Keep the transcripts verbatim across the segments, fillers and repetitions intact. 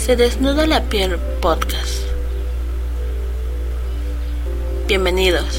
Se desnuda la piel podcast. Bienvenidos.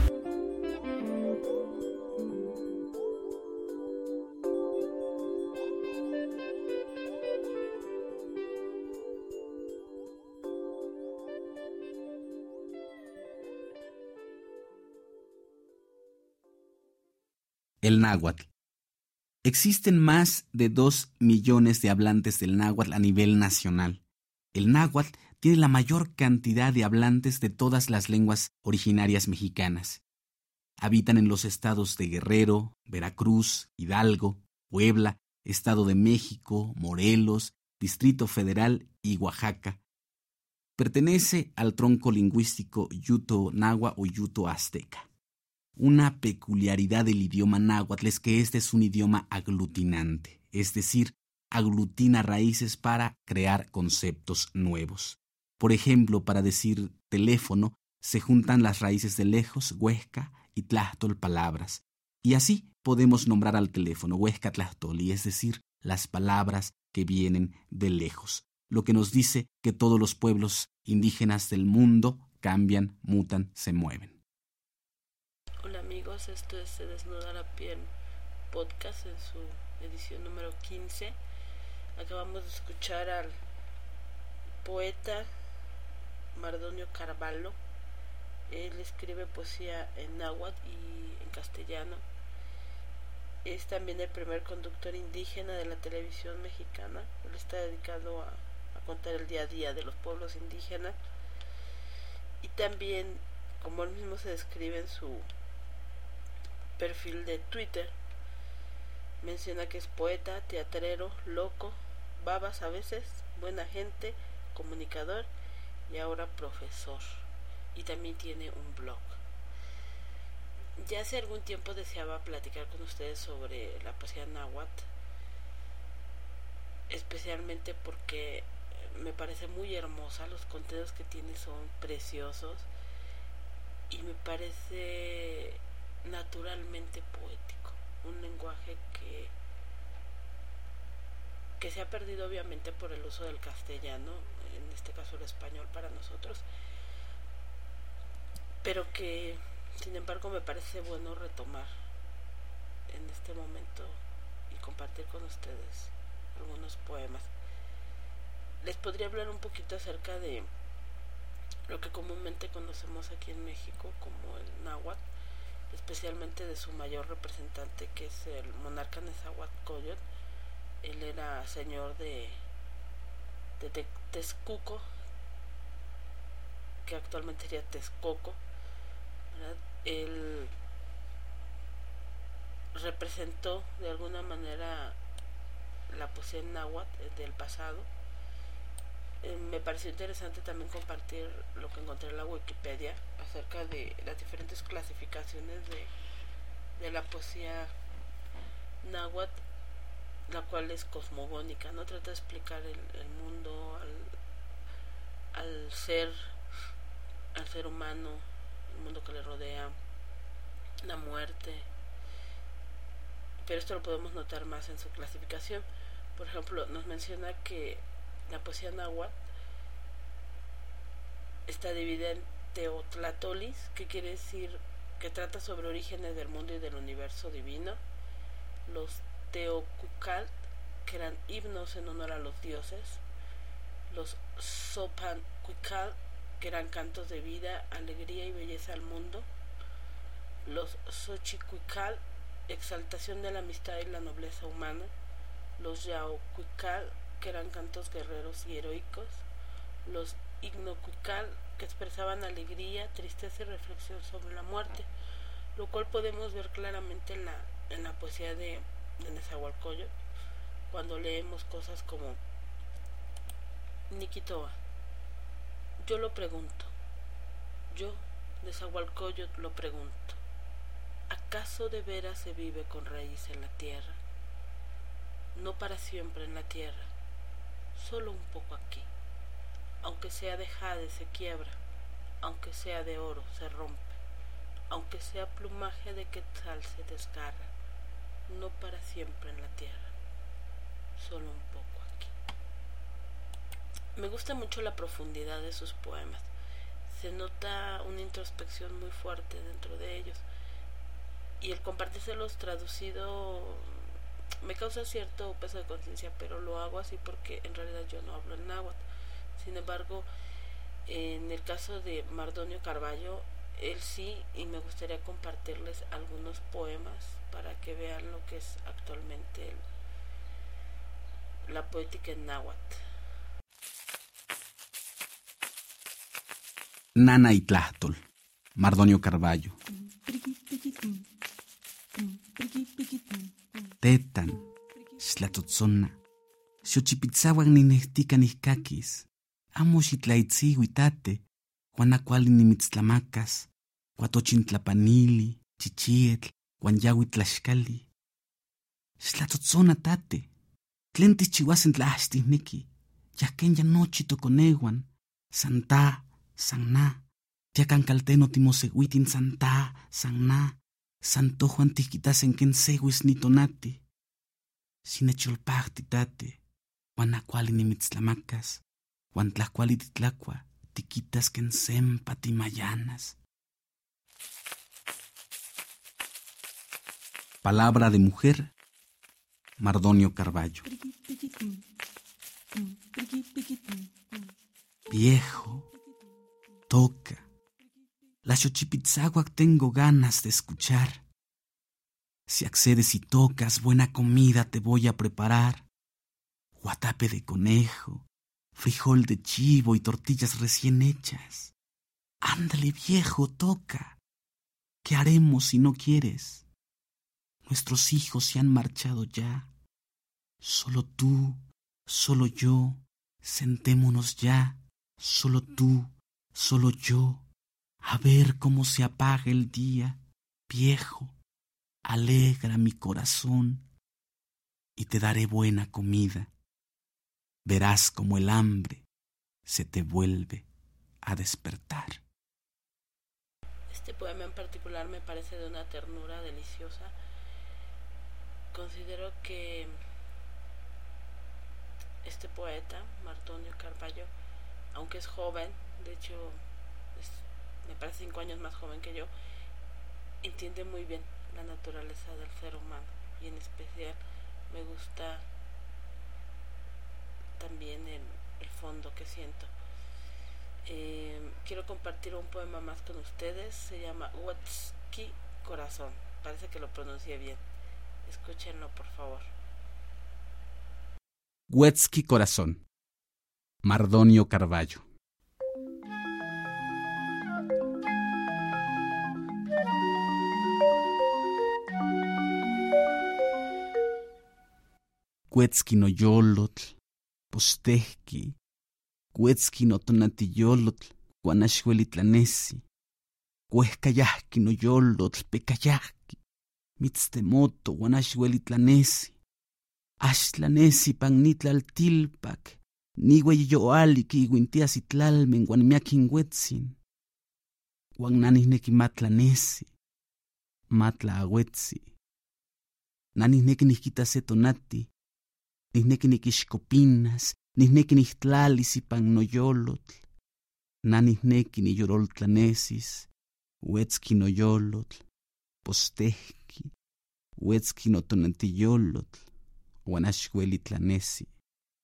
El náhuatl. Existen más de dos millones de hablantes del náhuatl a nivel nacional. El náhuatl tiene la mayor cantidad de hablantes de todas las lenguas originarias mexicanas. Habitan en los estados de Guerrero, Veracruz, Hidalgo, Puebla, Estado de México, Morelos, Distrito Federal y Oaxaca. Pertenece al tronco lingüístico yuto-nahua o yuto-azteca. Una peculiaridad del idioma náhuatl es que este es un idioma aglutinante, es decir, aglutina raíces para crear conceptos nuevos. Por ejemplo, para decir teléfono, se juntan las raíces de lejos, huesca y tlahtol palabras. Y así podemos nombrar al teléfono huesca tlahtoli, es decir, las palabras que vienen de lejos. Lo que nos dice que todos los pueblos indígenas del mundo cambian, mutan, se mueven. Hola amigos, esto es Se Desnuda la Piel podcast en su edición número quince. Acabamos de escuchar al poeta Mardonio Carvalho. Él escribe poesía en náhuatl y en castellano. Es también el primer conductor indígena de la televisión mexicana. Él está dedicado a, a contar el día a día de los pueblos indígenas. Y también, como él mismo se describe en su perfil de Twitter, menciona que es poeta, teatrero, loco, babas a veces, buena gente, comunicador y ahora profesor. Y también tiene un blog. Ya hace algún tiempo deseaba platicar con ustedes sobre la poesía náhuatl, especialmente porque me parece muy hermosa, los contenidos que tiene son preciosos y me parece naturalmente poético, un lenguaje que que se ha perdido obviamente por el uso del castellano, en este caso el español para nosotros, pero que sin embargo me parece bueno retomar en este momento y compartir con ustedes algunos poemas. Les podría hablar un poquito acerca de lo que comúnmente conocemos aquí en México como el náhuatl, especialmente de su mayor representante, que es el monarca Nezahualcóyotl. Él era señor de, de, de Texcoco, que actualmente sería Texcoco, ¿verdad? Él representó de alguna manera la poesía en náhuatl del pasado. Eh, me pareció interesante también compartir lo que encontré en la Wikipedia acerca de las diferentes clasificaciones de, de la poesía náhuatl, la cual es cosmogónica, no trata de explicar el, el mundo al, al ser al ser humano, el mundo que le rodea, la muerte, pero esto lo podemos notar más en su clasificación. Por ejemplo, nos menciona que la poesía náhuatl está dividida en teotlatolis, que quiere decir que trata sobre orígenes del mundo y del universo divino; los teocucal, que eran himnos en honor a los dioses; los sopancuical, que eran cantos de vida, alegría y belleza al mundo; los xochicuical, exaltación de la amistad y la nobleza humana; los yaocuical, que eran cantos guerreros y heroicos; los ignocuical, que expresaban alegría, tristeza y reflexión sobre la muerte, lo cual podemos ver claramente en la, en la poesía de, de Nezahualcóyotl, cuando leemos cosas como Niquitoa. Yo lo pregunto, yo, Nezahualcóyotl, lo pregunto, ¿acaso de veras se vive con raíz en la tierra? No para siempre en la tierra, solo un poco aquí. Aunque sea de jade se quiebra, aunque sea de oro se rompe, aunque sea plumaje de quetzal se desgarra, no para siempre en la tierra, solo un poco aquí. Me gusta mucho la profundidad de sus poemas. Se nota una introspección muy fuerte dentro de ellos. Y el compartírselos traducido me causa cierto peso de conciencia, pero lo hago así porque en realidad yo no hablo el náhuatl. Sin embargo, en el caso de Mardonio Carballo, él sí, y me gustaría compartirles algunos poemas para que vean lo que es actualmente el, la poética en náhuatl. Nana y Tlahtol, Mardonio Carballo. Tetan, xtlatotzona, xochipitzahuan ninehtika nihkakis, amo xitlaitziui tate, huanakuali nimitztlamacas, huatochintlapanili, chichietl, huan yaui tlaxkali. Xtlatotzona tate, tlen tichiuasen tlaachtihneki, yahken ya nochi tokonehuan, santa, sanna, tiacankalteno timoseuitin santa, sanna, santo Juan tihkitasen ken sewis nitonati. Sinecholpahti tate, huan acuali nimitztlamacas, huan tlacuali titlacua, tiquitas ken sempa timayanas. Palabra de mujer, Mardonio Carballo. Viejo, toca. La xochipitzahuac tengo ganas de escuchar. Si accedes y tocas, buena comida te voy a preparar. Guatape de conejo, frijol de chivo y tortillas recién hechas. Ándale, viejo, toca. ¿Qué haremos si no quieres? Nuestros hijos se han marchado ya. Solo tú, solo yo, sentémonos ya. Solo tú, solo yo. A ver cómo se apaga el día, viejo, alegra mi corazón y te daré buena comida. Verás cómo el hambre se te vuelve a despertar. Este poema en particular me parece de una ternura deliciosa. Considero que este poeta, Mardonio Carballo, aunque es joven, de hecho es me parece cinco años más joven que yo, entiende muy bien la naturaleza del ser humano y en especial me gusta también el, el fondo que siento. Eh, quiero compartir un poema más con ustedes, se llama Huetzki Corazón, parece que lo pronuncié bien, escúchenlo por favor. Huetzki Corazón, Mardonio Carballo. Cuetzki no yolotl, postehki, cuetzki no tonatiyolotl, guanaxuelitlanesi, cuehcayahki no yolotl, pecayahki, mitztemoto, guanaxuelitlanesi, axtlanesi pan nitlaltilpac, nihueyoali ki iguintiasitlalmen guan miaquinhuetzin, guan nanihneki matlanesi, matla agüetzi, nanihneki nihquitase tonati, nihneki nikixcopinas, nihneki nihtlalis ipan noyolotl, nanihneki niyoroltlanesis, huetzki noyolotl, postehki, huetzki notonantiyolotl, guanaxuelitlanesi.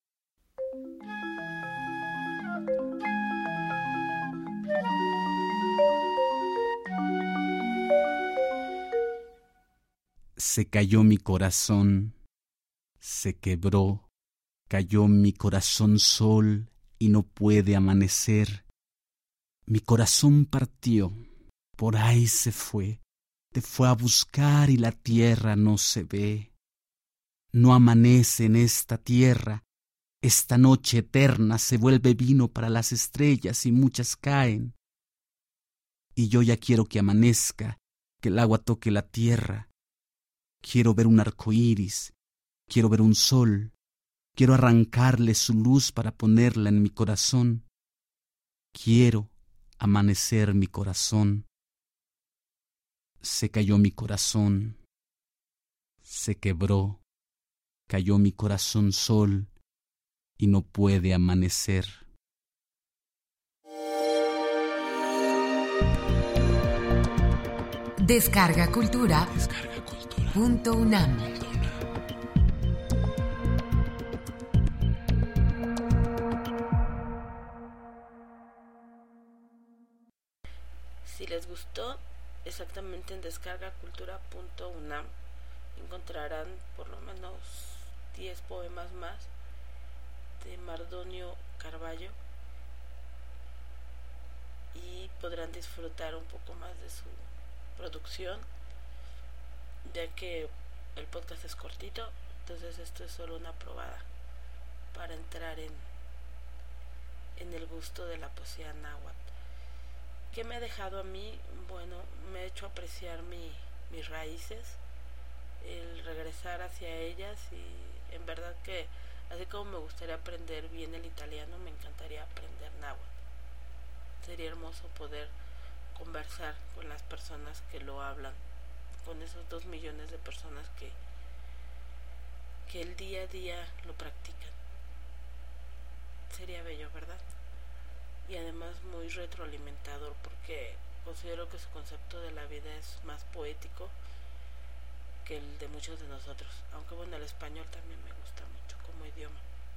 Se cayó mi corazón, se quebró, cayó mi corazón sol y no puede amanecer. Mi corazón partió, por ahí se fue, te fue a buscar y la tierra no se ve. No amanece en esta tierra, esta noche eterna se vuelve vino para las estrellas y muchas caen. Y yo ya quiero que amanezca, que el agua toque la tierra. Quiero ver un arco iris, quiero ver un sol, quiero arrancarle su luz para ponerla en mi corazón. Quiero amanecer mi corazón. Se cayó mi corazón, se quebró, cayó mi corazón sol y no puede amanecer. Descarga Cultura. Descarga Cultura. Punto UNAM. Si les gustó, exactamente en descarga cultura punto unam encontrarán por lo menos diez poemas más de Mardonio Carballo y podrán disfrutar un poco más de su producción, ya que el podcast es cortito, entonces esto es solo una probada para entrar en, en el gusto de la poesía náhuatl. ¿Qué me ha dejado a mí? Bueno, me ha hecho apreciar mi, mis raíces, el regresar hacia ellas, y en verdad que así como me gustaría aprender bien el italiano, me encantaría aprender náhuatl. Sería hermoso poder conversar con las personas que lo hablan, con esos dos millones de personas que, que el día a día lo practican. Sería bello, ¿verdad? Y además muy retroalimentador, porque considero que su concepto de la vida es más poético que el de muchos de nosotros, aunque bueno, el español también me gusta mucho como idioma.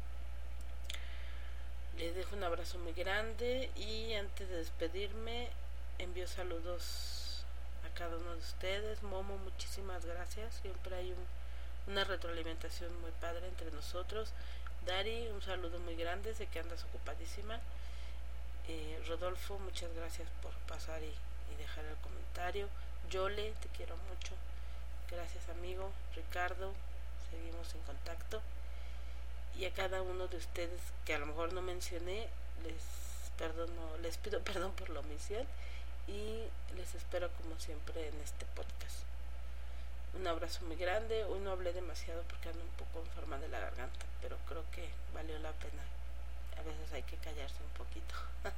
Les dejo un abrazo muy grande y antes de despedirme envío saludos a cada uno de ustedes. Momo, muchísimas gracias, siempre hay un, una retroalimentación muy padre entre nosotros. Dari, un saludo muy grande, sé que andas ocupadísima. Eh, Rodolfo, muchas gracias por pasar y, y dejar el comentario. Yole, te quiero mucho, gracias amigo. Ricardo, seguimos en contacto. Y a cada uno de ustedes que a lo mejor no mencioné, les perdono, les pido perdón por la omisión y les espero como siempre en este podcast. Un abrazo muy grande. Hoy no hablé demasiado porque ando un poco enferma de la garganta, pero creo que valió la pena. A veces hay que callarse un poquito.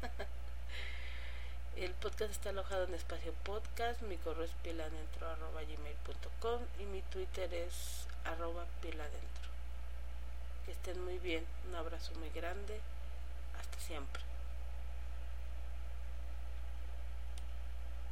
El podcast está alojado en Espacio Podcast. Mi correo es piladentro arroba gmail punto com y mi Twitter es arroba piladentro. Que estén muy bien. Un abrazo muy grande. Hasta siempre.